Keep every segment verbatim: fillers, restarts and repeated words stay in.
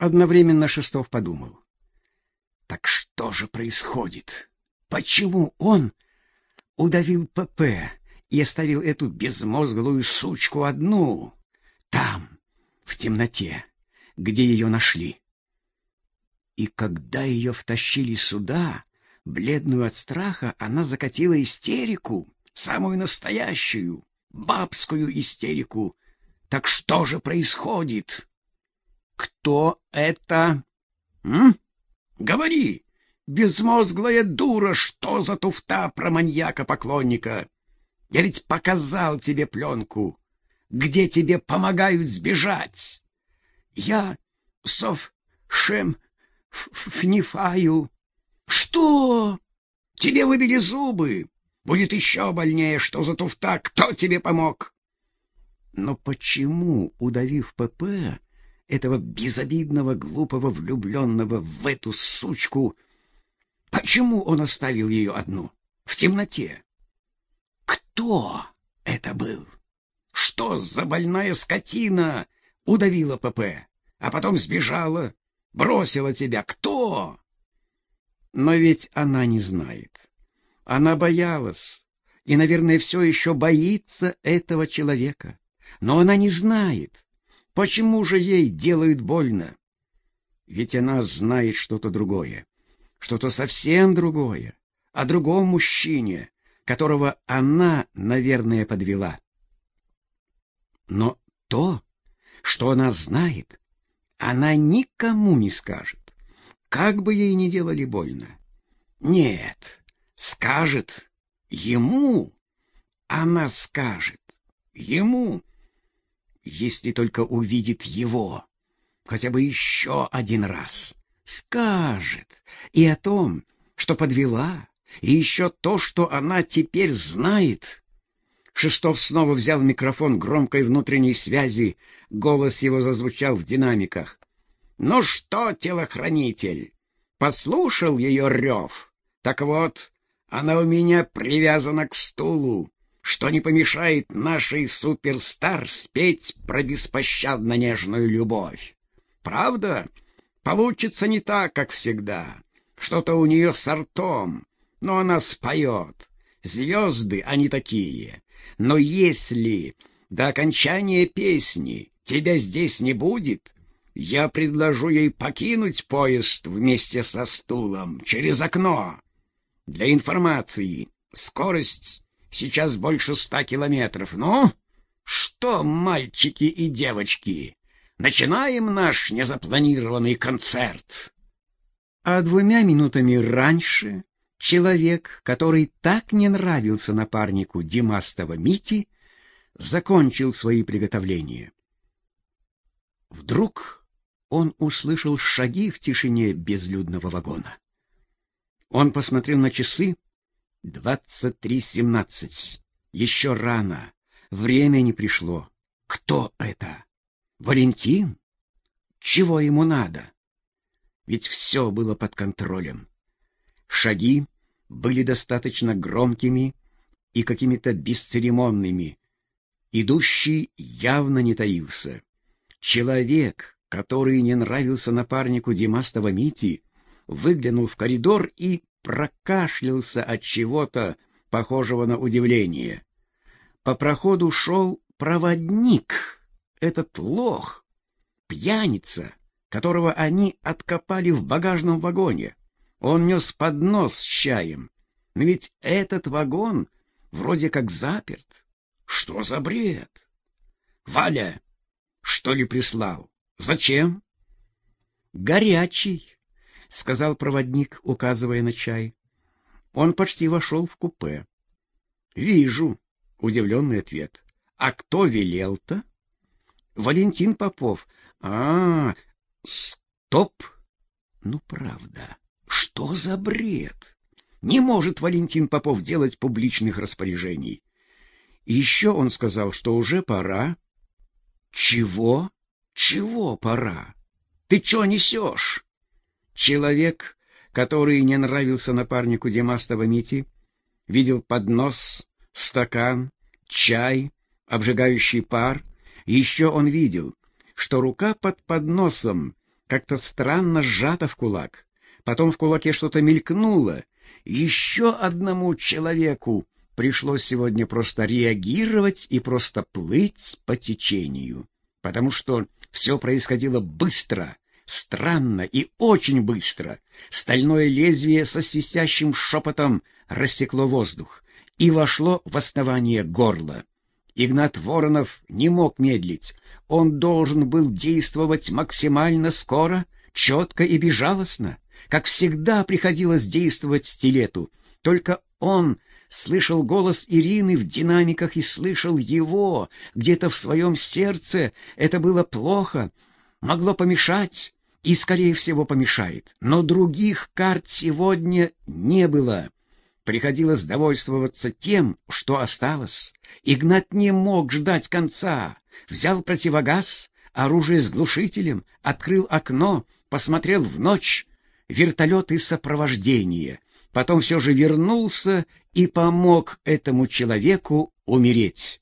Одновременно Шестов подумал. Так что же происходит? Почему он удавил ПП и оставил эту безмозглую сучку одну, там, в темноте, где ее нашли? И когда ее втащили сюда, бледную от страха, она закатила истерику, самую настоящую, бабскую истерику. Так что же происходит? Кто это? М? Говори, безмозглая дура, что за туфта про маньяка-поклонника? Я ведь показал тебе пленку, где тебе помогают сбежать. Я сов шем фнифаю. Что? Тебе выбили зубы? Будет еще больнее. Что за туфта? Кто тебе помог? Но почему, удавив ПП, этого безобидного, глупого, влюбленного в эту сучку, почему он оставил ее одну, в темноте? Кто это был? Что за больная скотина удавила ПП, а потом сбежала, бросила тебя? Кто? Но ведь она не знает. Она боялась и, наверное, все еще боится этого человека. Но она не знает, почему же ей делают больно. Ведь она знает что-то другое, что-то совсем другое, о другом мужчине, которого она, наверное, подвела. Но то, что она знает, она никому не скажет, как бы ей ни делали больно. Нет, скажет ему, она скажет ему, если только увидит его, хотя бы еще один раз. Скажет и о том, что подвела, и еще то, что она теперь знает. Шестов снова взял микрофон громкой внутренней связи, голос его зазвучал в динамиках. «Ну что, телохранитель, послушал ее рев? Так вот, она у меня привязана к стулу, что не помешает нашей суперстар спеть про беспощадно нежную любовь. Правда? Получится не так, как всегда. Что-то у нее с ртом, но она споет. Звезды они такие. Но если до окончания песни тебя здесь не будет, я предложу ей покинуть поезд вместе со стулом через окно. Для информации, скорость сейчас больше ста километров. Ну, что, мальчики и девочки, начинаем наш незапланированный концерт. А двумя минутами раньше человек, который так не нравился напарнику Димастова Мити, закончил свои приготовления. Вдруг он услышал шаги в тишине безлюдного вагона. Он посмотрел на часы. Двадцать три семнадцать. Еще рано. Время не пришло. Кто это? Валентин? Чего ему надо? Ведь все было под контролем. Шаги были достаточно громкими и какими-то бесцеремонными. Идущий явно не таился. Человек, который не нравился напарнику Димастова Мити, выглянул в коридор и прокашлялся от чего-то похожего на удивление. По проходу шел проводник, этот лох, пьяница, которого они откопали в багажном вагоне. Он нес поднос с чаем, но ведь этот вагон вроде как заперт. Что за бред? Валя, что ли, прислал? Зачем? Горячий, — сказал проводник, указывая на чай. Он почти вошел в купе. — Вижу, — удивленный ответ. — А кто велел-то? — Валентин Попов. — А, стоп! Ну, правда, что за бред? Не может Валентин Попов делать публичных распоряжений. Еще он сказал, что уже пора. — Чего? Чего пора? Ты что несешь? Человек, который не нравился напарнику Димастова Мити, видел поднос, стакан, чай, обжигающий пар. Еще он видел, что рука под подносом как-то странно сжато в кулак. Потом в кулаке что-то мелькнуло. Еще одному человеку пришлось сегодня просто реагировать и просто плыть по течению, потому что все происходило быстро, странно и очень быстро. Стальное лезвие со свистящим шепотом рассекло воздух и вошло в основание горла. Игнат Воронов не мог медлить. Он должен был действовать максимально скоро, четко и безжалостно, как всегда приходилось действовать стилету. Только он слышал голос Ирины в динамиках и слышал его где-то в своем сердце. Это было плохо, могло помешать и, скорее всего, помешает. Но других карт сегодня не было. Приходилось довольствоваться тем, что осталось. Игнат не мог ждать конца. Взял противогаз, оружие с глушителем, открыл окно, посмотрел в ночь. Вертолеты сопровождения. Потом все же вернулся и помог этому человеку умереть.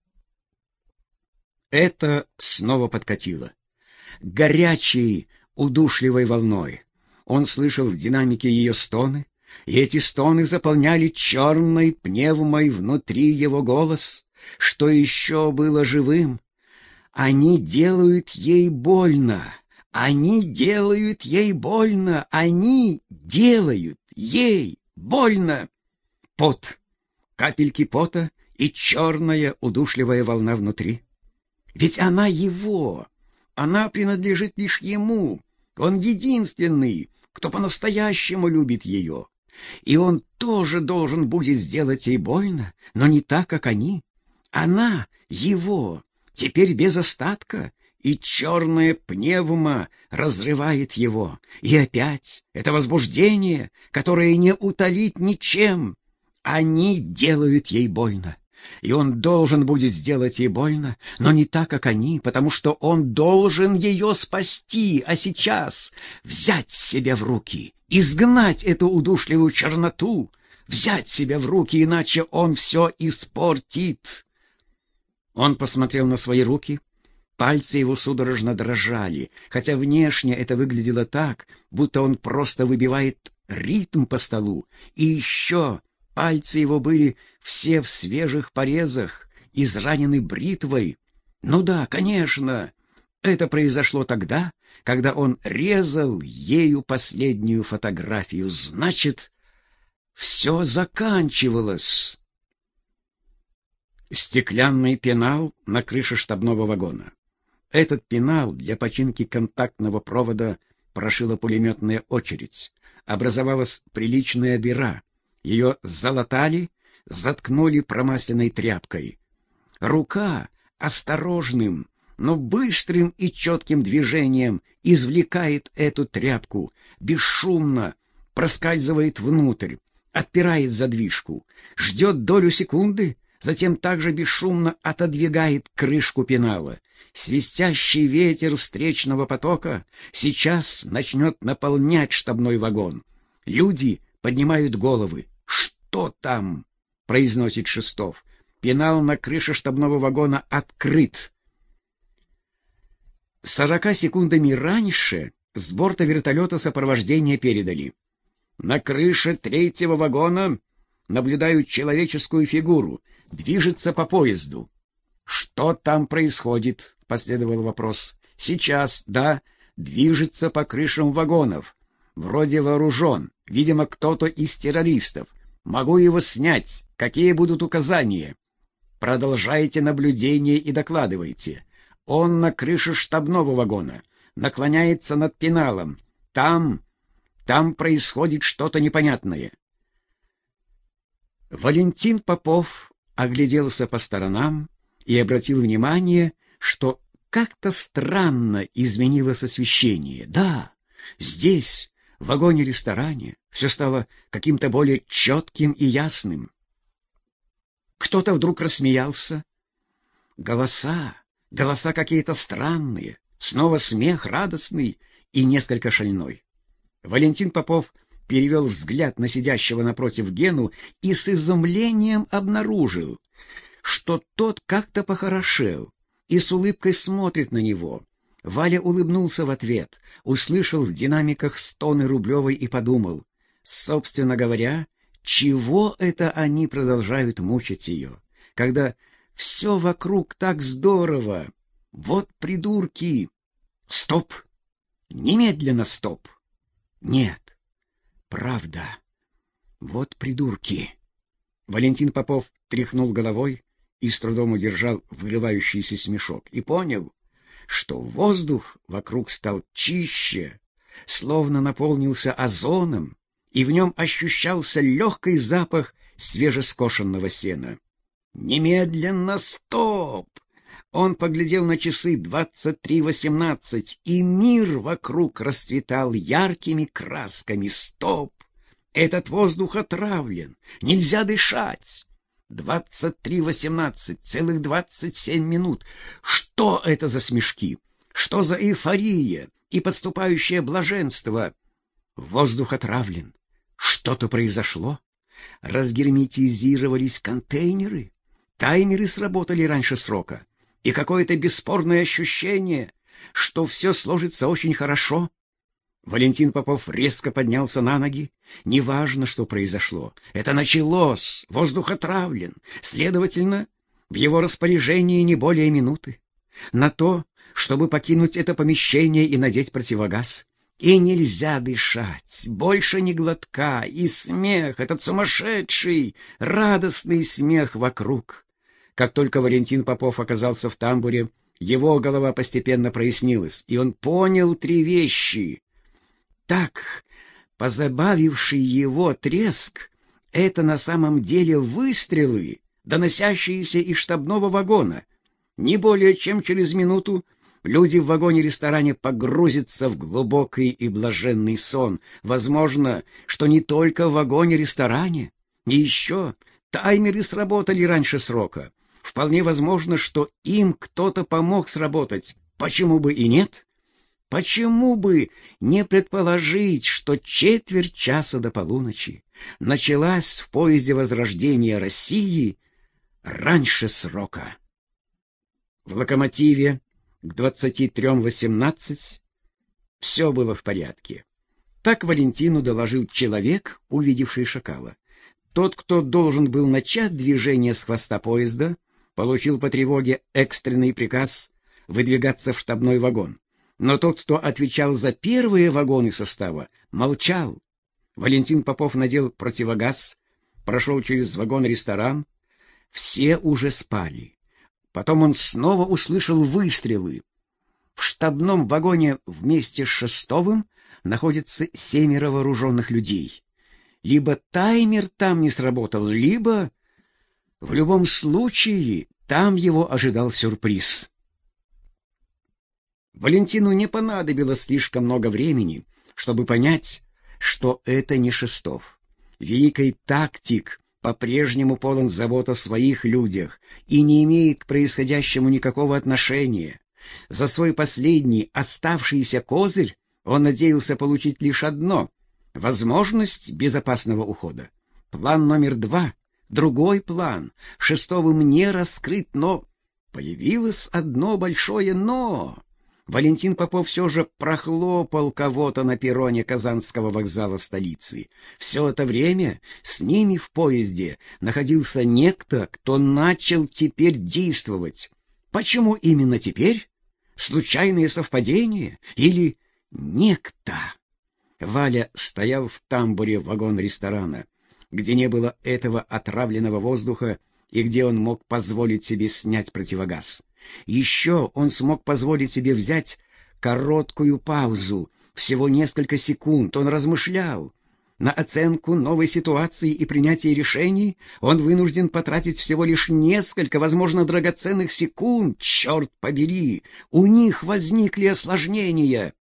Это снова подкатило. Горячей, удушливой волной. Он слышал в динамике ее стоны, и эти стоны заполняли черной пневмой внутри его голос. Что еще было живым? Они делают ей больно. Они делают ей больно. Они делают ей больно. Пот, капельки пота и черная удушливая волна внутри. Ведь она его. Она принадлежит лишь ему. Он единственный, кто по-настоящему любит ее. И он тоже должен будет сделать ей больно, но не так, как они. Она его, теперь без остатка, и черная пневма разрывает его. И опять это возбуждение, которое не утолить ничем. Они делают ей больно. И он должен будет сделать ей больно, но не так, как они, потому что он должен ее спасти, а сейчас взять себя в руки, изгнать эту удушливую черноту, взять себя в руки, иначе он все испортит. Он посмотрел на свои руки. Пальцы его судорожно дрожали, хотя внешне это выглядело так, будто он просто выбивает ритм по столу. И еще пальцы его были все в свежих порезах, изранены бритвой. Ну да, конечно, это произошло тогда, когда он резал ею последнюю фотографию. Значит, все заканчивалось. Стеклянный пенал на крыше штабного вагона. Этот пенал для починки контактного провода прошила пулеметная очередь. Образовалась приличная дыра. Ее залатали, заткнули промасленной тряпкой. Рука осторожным, но быстрым и четким движением извлекает эту тряпку, бесшумно проскальзывает внутрь, отпирает задвижку, ждет долю секунды, затем также бесшумно отодвигает крышку пенала. Свистящий ветер встречного потока сейчас начнет наполнять штабной вагон. Люди поднимают головы. «Что там?» — произносит Шестов. Пенал на крыше штабного вагона открыт. Сорока секундами раньше с борта вертолета сопровождения передали: на крыше третьего вагона наблюдают человеческую фигуру, движется по поезду. «Что там происходит?» — последовал вопрос. «Сейчас, да, движется по крышам вагонов. Вроде вооружен, видимо, кто-то из террористов. Могу его снять. Какие будут указания?» «Продолжайте наблюдение и докладывайте. Он на крыше штабного вагона, наклоняется над пеналом. Там, там происходит что-то непонятное». Валентин Попов огляделся по сторонам и обратил внимание, что как-то странно изменилось освещение. Да, здесь, в вагоне-ресторане, все стало каким-то более четким и ясным. Кто-то вдруг рассмеялся. Голоса, голоса какие-то странные, снова смех радостный и несколько шальной. Валентин Попов перевел взгляд на сидящего напротив Гену и с изумлением обнаружил, что тот как-то похорошел и с улыбкой смотрит на него. Валя улыбнулся в ответ, услышал в динамиках стоны Рублевой и подумал, собственно говоря, чего это они продолжают мучить ее, когда все вокруг так здорово. Вот придурки! Стоп! Немедленно стоп! Нет, правда. Вот придурки! Валентин Попов тряхнул головой и с трудом удержал вырывающийся смешок и понял, что воздух вокруг стал чище, словно наполнился озоном, и в нем ощущался легкий запах свежескошенного сена. «Немедленно стоп!» Он поглядел на часы двадцать три восемнадцать, и мир вокруг расцветал яркими красками. «Стоп! Этот воздух отравлен! Нельзя дышать!» Двадцать три восемнадцать, целых двадцать семь минут. Что это за смешки? Что за эйфория и подступающее блаженство? Воздух отравлен. Что-то произошло. Разгерметизировались контейнеры. Таймеры сработали раньше срока. И какое-то бесспорное ощущение, что все сложится очень хорошо. Валентин Попов резко поднялся на ноги. Неважно, что произошло. Это началось. Воздух отравлен. Следовательно, в его распоряжении не более минуты. На то, чтобы покинуть это помещение и надеть противогаз. И нельзя дышать. Больше ни глотка. И смех, этот сумасшедший, радостный смех вокруг. Как только Валентин Попов оказался в тамбуре, его голова постепенно прояснилась, и он понял три вещи. Так, позабавивший его треск — это на самом деле выстрелы, доносящиеся из штабного вагона. Не более чем через минуту люди в вагоне-ресторане погрузятся в глубокий и блаженный сон. Возможно, что не только в вагоне-ресторане. И еще таймеры сработали раньше срока. Вполне возможно, что им кто-то помог сработать. Почему бы и нет? Почему бы не предположить, что четверть часа до полуночи началась в поезде возрождения России раньше срока? В локомотиве к двадцати трем восемнадцать все было в порядке. Так Валентину доложил человек, увидевший шакала. Тот, кто должен был начать движение с хвоста поезда, получил по тревоге экстренный приказ выдвигаться в штабной вагон. Но тот, кто отвечал за первые вагоны состава, молчал. Валентин Попов надел противогаз, прошел через вагон-ресторан. Все уже спали. Потом он снова услышал выстрелы. В штабном вагоне вместе с Шестовым находится семеро вооруженных людей. Либо таймер там не сработал, либо... В любом случае, там его ожидал сюрприз. Валентину не понадобилось слишком много времени, чтобы понять, что это не Шестов. Великий тактик по-прежнему полон забот о своих людях и не имеет к происходящему никакого отношения. За свой последний оставшийся козырь он надеялся получить лишь одно — возможность безопасного ухода. План номер два, другой план, Шестовым не раскрыт, но появилось одно большое «но». Валентин Попов все же прохлопал кого-то на перроне Казанского вокзала столицы. Все это время с ними в поезде находился некто, кто начал теперь действовать. Почему именно теперь? Случайное совпадение? Или некто? Валя стоял в тамбуре вагон-ресторана, где не было этого отравленного воздуха и где он мог позволить себе снять противогаз. Еще он смог позволить себе взять короткую паузу, всего несколько секунд. Он размышлял. На оценку новой ситуации и принятие решений он вынужден потратить всего лишь несколько, возможно, драгоценных секунд. Черт побери, у них возникли осложнения.